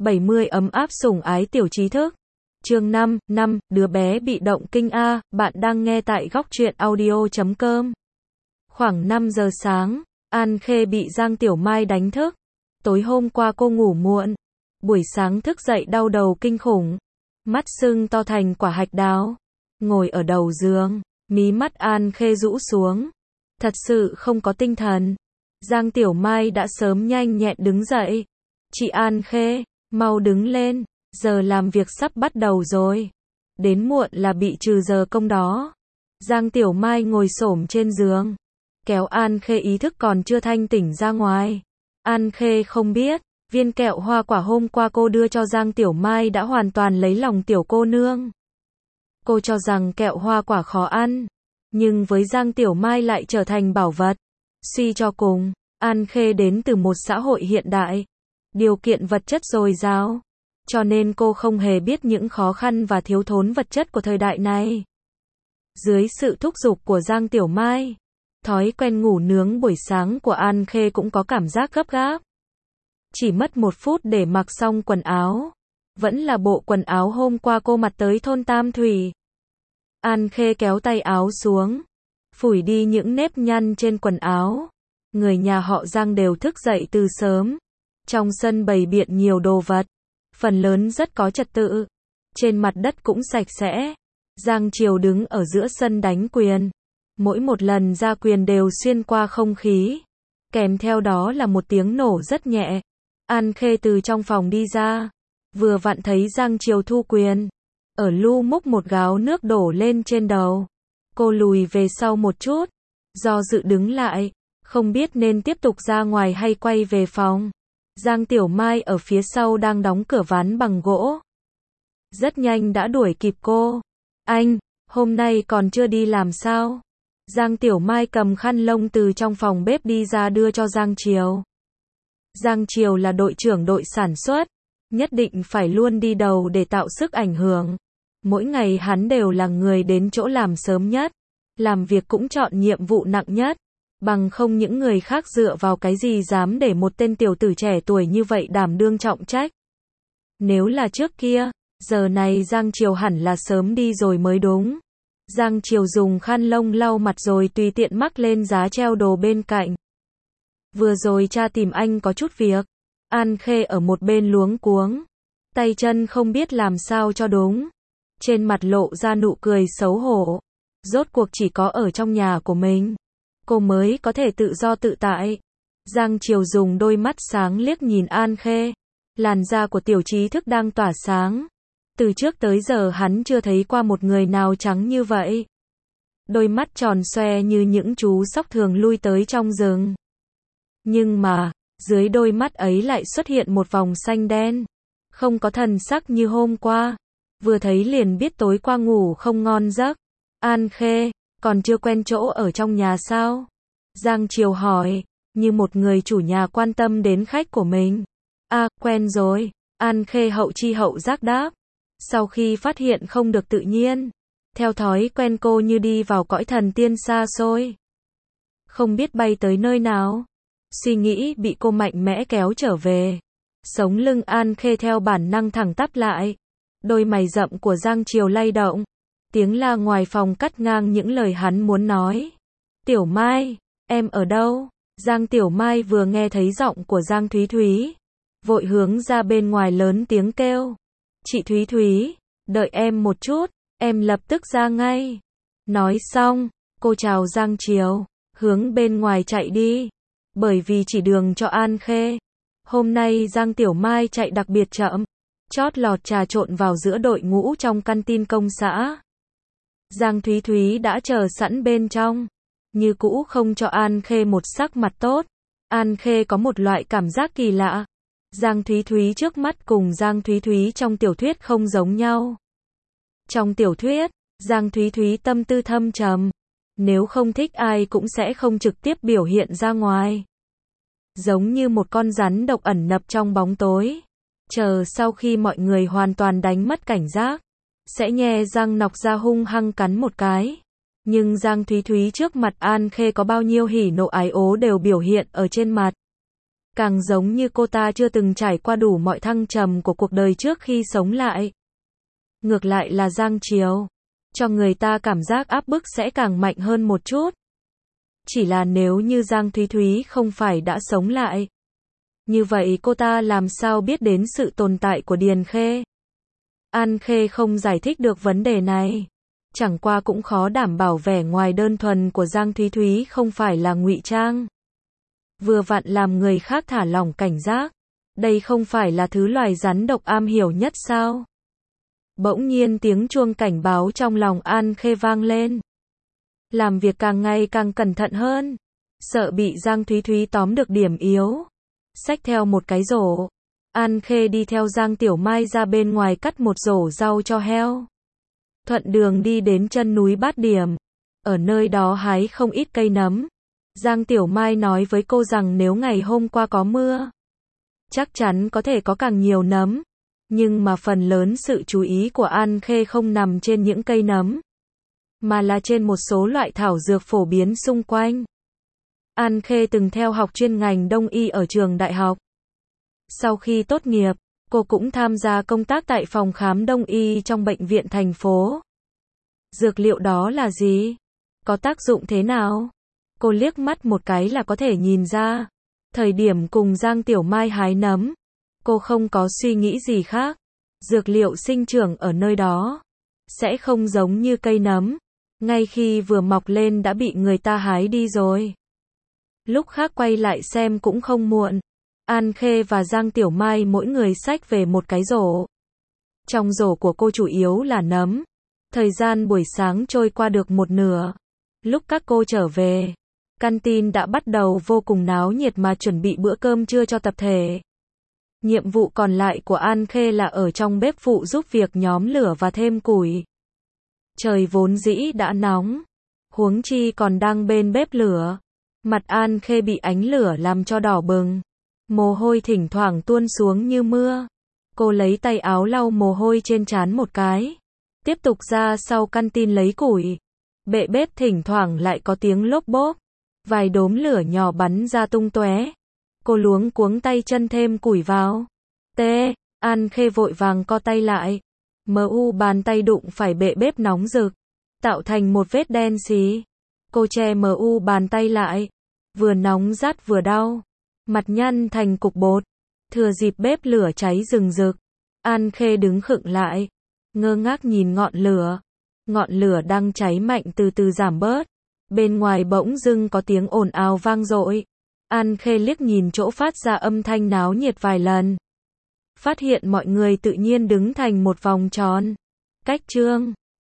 70 ấm áp sủng ái tiểu trí thức. Chương 5, đứa bé bị động kinh a, bạn đang nghe tại góc truyện audio.com. Khoảng 5 giờ sáng, An Khê bị Giang Tiểu Mai đánh thức. Tối hôm qua cô ngủ muộn, buổi sáng thức dậy đau đầu kinh khủng, mắt sưng to thành quả hạch đào. Ngồi ở đầu giường, mí mắt An Khê rũ xuống, thật sự không có tinh thần. Giang Tiểu Mai đã sớm nhanh nhẹn đứng dậy. Chị An Khê, mau đứng lên, giờ làm việc sắp bắt đầu rồi. Đến muộn là bị trừ giờ công đó. Giang Tiểu Mai ngồi xổm trên giường, kéo An Khê ý thức còn chưa thanh tỉnh ra ngoài. An Khê không biết, viên kẹo hoa quả hôm qua cô đưa cho Giang Tiểu Mai đã hoàn toàn lấy lòng tiểu cô nương. Cô cho rằng kẹo hoa quả khó ăn, nhưng với Giang Tiểu Mai lại trở thành bảo vật. Suy cho cùng, An Khê đến từ một xã hội hiện đại, điều kiện vật chất dồi dào, cho nên cô không hề biết những khó khăn và thiếu thốn vật chất của thời đại này. Dưới sự thúc giục của Giang Tiểu Mai, thói quen ngủ nướng buổi sáng của An Khê cũng có cảm giác gấp gáp. Chỉ mất 1 phút để mặc xong quần áo, vẫn là bộ quần áo hôm qua cô mặc tới thôn Tam Thủy. An Khê kéo tay áo xuống, phủi đi những nếp nhăn trên quần áo. Người nhà họ Giang đều thức dậy từ sớm. Trong sân bày biện nhiều đồ vật, phần lớn rất có trật tự. Trên mặt đất cũng sạch sẽ. Giang Triều đứng ở giữa sân đánh quyền. Mỗi một lần ra quyền đều xuyên qua không khí, kèm theo đó là một tiếng nổ rất nhẹ. An Khê từ trong phòng đi ra, vừa vặn thấy Giang Triều thu quyền. Ở lu múc một gáo nước đổ lên trên đầu. Cô lùi về sau một chút, do dự đứng lại, không biết nên tiếp tục ra ngoài hay quay về phòng. Giang Tiểu Mai ở phía sau đang đóng cửa ván bằng gỗ, rất nhanh đã đuổi kịp cô. Anh, hôm nay còn chưa đi làm sao? Giang Tiểu Mai cầm khăn lông từ trong phòng bếp đi ra đưa cho Giang Triều. Giang Triều là đội trưởng đội sản xuất, nhất định phải luôn đi đầu để tạo sức ảnh hưởng. Mỗi ngày hắn đều là người đến chỗ làm sớm nhất, làm việc cũng chọn nhiệm vụ nặng nhất. Bằng không những người khác dựa vào cái gì dám để một tên tiểu tử trẻ tuổi như vậy đảm đương trọng trách. Nếu là trước kia, giờ này Giang Triều hẳn là sớm đi rồi mới đúng. Giang Triều dùng khăn lông lau mặt rồi tùy tiện mắc lên giá treo đồ bên cạnh. Vừa rồi cha tìm anh có chút việc. An Khê ở một bên luống cuống, tay chân không biết làm sao cho đúng. Trên mặt lộ ra nụ cười xấu hổ. Rốt cuộc chỉ có ở trong nhà của mình, cô mới có thể tự do tự tại. Giang Triều dùng đôi mắt sáng liếc nhìn An Khê. Làn da của tiểu trí thức đang tỏa sáng. Từ trước tới giờ hắn chưa thấy qua một người nào trắng như vậy. Đôi mắt tròn xoe như những chú sóc thường lui tới trong rừng. Nhưng mà, dưới đôi mắt ấy lại xuất hiện một vòng xanh đen. Không có thần sắc như hôm qua. Vừa thấy liền biết tối qua ngủ không ngon giấc. An Khê, còn chưa quen chỗ ở trong nhà sao? Giang Triều hỏi, như một người chủ nhà quan tâm đến khách của mình. Quen rồi. An Khê hậu chi hậu giác đáp. Sau khi phát hiện không được tự nhiên, theo thói quen cô như đi vào cõi thần tiên xa xôi, không biết bay tới nơi nào. Suy nghĩ bị cô mạnh mẽ kéo trở về. Sống lưng An Khê theo bản năng thẳng tắp lại. Đôi mày rậm của Giang Triều lay động. Tiếng la ngoài phòng cắt ngang những lời hắn muốn nói. Tiểu Mai, em ở đâu? Giang Tiểu Mai vừa nghe thấy giọng của Giang Thúy Thúy, vội hướng ra bên ngoài lớn tiếng kêu. Chị Thúy Thúy, đợi em một chút, em lập tức ra ngay. Nói xong, cô chào Giang Triều, hướng bên ngoài chạy đi. Bởi vì chỉ đường cho An Khê, hôm nay Giang Tiểu Mai chạy đặc biệt chậm, chót lọt trà trộn vào giữa đội ngũ trong căn tin công xã. Giang Thúy Thúy đã chờ sẵn bên trong, như cũ không cho An Khê một sắc mặt tốt. An Khê có một loại cảm giác kỳ lạ. Giang Thúy Thúy trước mắt cùng Giang Thúy Thúy trong tiểu thuyết không giống nhau. Trong tiểu thuyết, Giang Thúy Thúy tâm tư thâm trầm, nếu không thích ai cũng sẽ không trực tiếp biểu hiện ra ngoài. Giống như một con rắn độc ẩn nấp trong bóng tối, chờ sau khi mọi người hoàn toàn đánh mất cảnh giác, sẽ nhe răng nọc ra hung hăng cắn một cái. Nhưng Giang Thúy Thúy trước mặt An Khê có bao nhiêu hỉ nộ ái ố đều biểu hiện ở trên mặt. Càng giống như cô ta chưa từng trải qua đủ mọi thăng trầm của cuộc đời trước khi sống lại. Ngược lại là Giang Triều, cho người ta cảm giác áp bức sẽ càng mạnh hơn một chút. Chỉ là nếu như Giang Thúy Thúy không phải đã sống lại, như vậy cô ta làm sao biết đến sự tồn tại của Điền Khê? An Khê không giải thích được vấn đề này. Chẳng qua cũng khó đảm bảo vẻ ngoài đơn thuần của Giang Thúy Thúy không phải là ngụy trang. Vừa vặn làm người khác thả lỏng cảnh giác. Đây không phải là thứ loài rắn độc am hiểu nhất sao? Bỗng nhiên tiếng chuông cảnh báo trong lòng An Khê vang lên. Làm việc càng ngày càng cẩn thận hơn. Sợ bị Giang Thúy Thúy tóm được điểm yếu. Xách theo một cái rổ. An Khê đi theo Giang Tiểu Mai ra bên ngoài cắt một rổ rau cho heo. Thuận đường đi đến chân núi Bát Điểm. Ở nơi đó hái không ít cây nấm. Giang Tiểu Mai nói với cô rằng nếu ngày hôm qua có mưa, chắc chắn có thể có càng nhiều nấm. Nhưng mà phần lớn sự chú ý của An Khê không nằm trên những cây nấm, mà là trên một số loại thảo dược phổ biến xung quanh. An Khê từng theo học chuyên ngành đông y ở trường đại học. Sau khi tốt nghiệp, cô cũng tham gia công tác tại phòng khám đông y trong bệnh viện thành phố. Dược liệu đó là gì? Có tác dụng thế nào? Cô liếc mắt một cái là có thể nhìn ra. Thời điểm cùng Giang Tiểu Mai hái nấm, cô không có suy nghĩ gì khác. Dược liệu sinh trưởng ở nơi đó sẽ không giống như cây nấm, ngay khi vừa mọc lên đã bị người ta hái đi rồi. Lúc khác quay lại xem cũng không muộn. An Khê và Giang Tiểu Mai mỗi người xách về một cái rổ. Trong rổ của cô chủ yếu là nấm. Thời gian buổi sáng trôi qua được một nửa. Lúc các cô trở về, canteen đã bắt đầu vô cùng náo nhiệt mà chuẩn bị bữa cơm trưa cho tập thể. Nhiệm vụ còn lại của An Khê là ở trong bếp phụ giúp việc nhóm lửa và thêm củi. Trời vốn dĩ đã nóng, huống chi còn đang bên bếp lửa. Mặt An Khê bị ánh lửa làm cho đỏ bừng. Mồ hôi thỉnh thoảng tuôn xuống như mưa. Cô lấy tay áo lau mồ hôi trên trán một cái. Tiếp tục ra sau canteen lấy củi. Bệ bếp thỉnh thoảng lại có tiếng lốp bốp. Vài đốm lửa nhỏ bắn ra tung tóe. Cô luống cuống tay chân thêm củi vào. An Khê vội vàng co tay lại. Bàn tay đụng phải bệ bếp nóng rực, tạo thành một vết đen xí. Cô che bàn tay lại. Vừa nóng rát vừa đau. Mặt nhăn thành cục bột. Thừa dịp bếp lửa cháy rừng rực, An Khê đứng khựng lại, ngơ ngác nhìn ngọn lửa. Ngọn lửa đang cháy mạnh từ từ giảm bớt. Bên ngoài bỗng dưng có tiếng ồn ào vang dội. An Khê liếc nhìn chỗ phát ra âm thanh náo nhiệt vài lần. Phát hiện mọi người tự nhiên đứng thành một vòng tròn. Cách chương